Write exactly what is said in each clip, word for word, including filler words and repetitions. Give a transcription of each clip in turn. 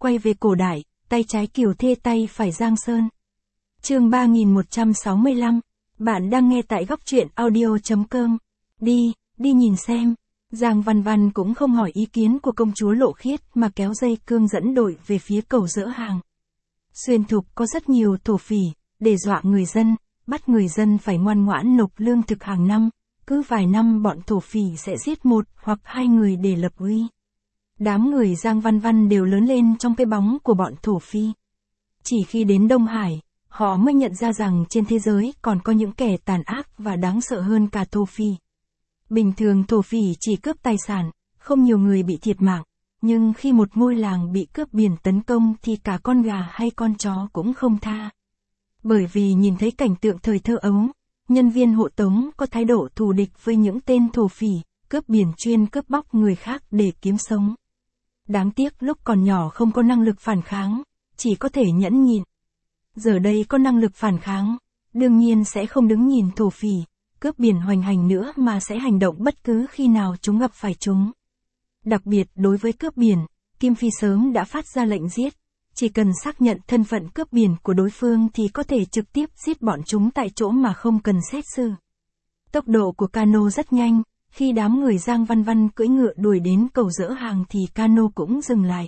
quay về cổ đại, tay trái Kiều Thê tay phải Giang Sơn. Chương ba nghìn một trăm sáu mươi lăm, bạn đang nghe tại góc truyện audio chấm com. Đi, đi nhìn xem. Giang Văn Văn cũng không hỏi ý kiến của công chúa Lộ Khiết mà kéo dây cương dẫn đội về phía cầu Dỡ Hàng. Xuyên Thục có rất nhiều thổ phỉ, để dọa người dân, bắt người dân phải ngoan ngoãn nộp lương thực hàng năm, cứ vài năm bọn thổ phỉ sẽ giết một hoặc hai người để lập uy. Đám người Giang Văn Văn đều lớn lên trong cái bóng của bọn thổ phi. Chỉ khi đến Đông Hải, họ mới nhận ra rằng trên thế giới còn có những kẻ tàn ác và đáng sợ hơn cả thổ phi. Bình thường thổ phỉ chỉ cướp tài sản, không nhiều người bị thiệt mạng, nhưng khi một ngôi làng bị cướp biển tấn công thì cả con gà hay con chó cũng không tha. Bởi vì nhìn thấy cảnh tượng thời thơ ấu, nhân viên hộ tống có thái độ thù địch với những tên thổ phỉ, cướp biển chuyên cướp bóc người khác để kiếm sống. Đáng tiếc lúc còn nhỏ không có năng lực phản kháng, chỉ có thể nhẫn nhịn. Giờ đây có năng lực phản kháng, đương nhiên sẽ không đứng nhìn thổ phỉ, cướp biển hoành hành nữa mà sẽ hành động bất cứ khi nào chúng gặp phải chúng. Đặc biệt đối với cướp biển, Kim Phi sớm đã phát ra lệnh giết, chỉ cần xác nhận thân phận cướp biển của đối phương thì có thể trực tiếp giết bọn chúng tại chỗ mà không cần xét xử. Tốc độ của cano rất nhanh, khi đám người Giang Văn Văn cưỡi ngựa đuổi đến cầu Dỡ Hàng thì cano cũng dừng lại.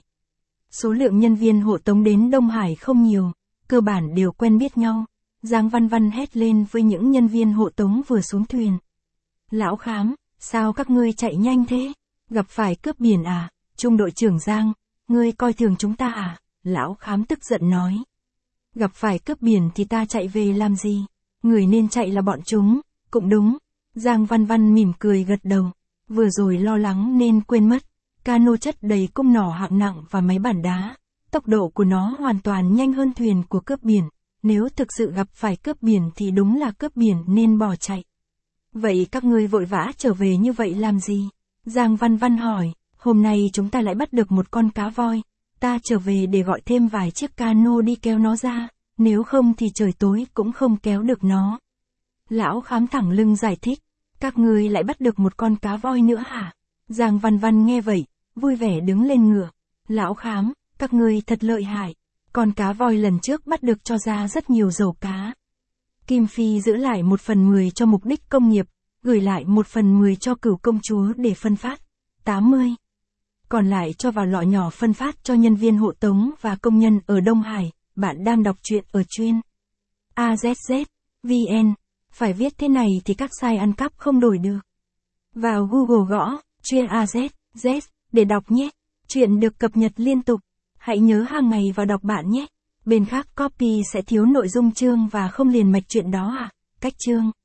Số lượng nhân viên hộ tống đến Đông Hải không nhiều, cơ bản đều quen biết nhau. Giang Văn Văn hét lên với những nhân viên hộ tống vừa xuống thuyền. Lão Khám, sao các ngươi chạy nhanh thế? Gặp phải cướp biển à? Trung đội trưởng Giang, ngươi coi thường chúng ta à? Lão Khám tức giận nói. Gặp phải cướp biển thì ta chạy về làm gì? Người nên chạy là bọn chúng, cũng đúng. Giang Văn Văn mỉm cười gật đầu. Vừa rồi lo lắng nên quên mất. Cano chất đầy cung nỏ hạng nặng và máy bản đá. Tốc độ của nó hoàn toàn nhanh hơn thuyền của cướp biển. Nếu thực sự gặp phải cướp biển thì đúng là cướp biển nên bỏ chạy. Vậy các ngươi vội vã trở về như vậy làm gì? Giang Văn Văn hỏi. Hôm nay chúng ta lại bắt được một con cá voi. Ta trở về để gọi thêm vài chiếc cano đi kéo nó ra. Nếu không thì trời tối cũng không kéo được nó. Lão Khám thẳng lưng giải thích. Các ngươi lại bắt được một con cá voi nữa hả? Giang Văn Văn nghe vậy, vui vẻ đứng lên ngựa. Lão Khám, các ngươi thật lợi hại. Con cá voi lần trước bắt được cho ra rất nhiều dầu cá. Kim Phi giữ lại một phần mười cho mục đích công nghiệp, gửi lại một phần mười cho Cửu công chúa để phân phát. tám mươi. Còn lại cho vào lọ nhỏ phân phát cho nhân viên hộ tống và công nhân ở Đông Hải. Bạn đang đọc truyện ở chuyên a zét zét vn. Phải viết thế này thì các site ăn cắp không đổi được. Vào Google gõ chuyên a zét zét để đọc nhé. Chuyện được cập nhật liên tục. Hãy nhớ hàng ngày vào đọc bạn nhé. Bên khác copy sẽ thiếu nội dung chương và không liền mạch chuyện đó à? Cách chương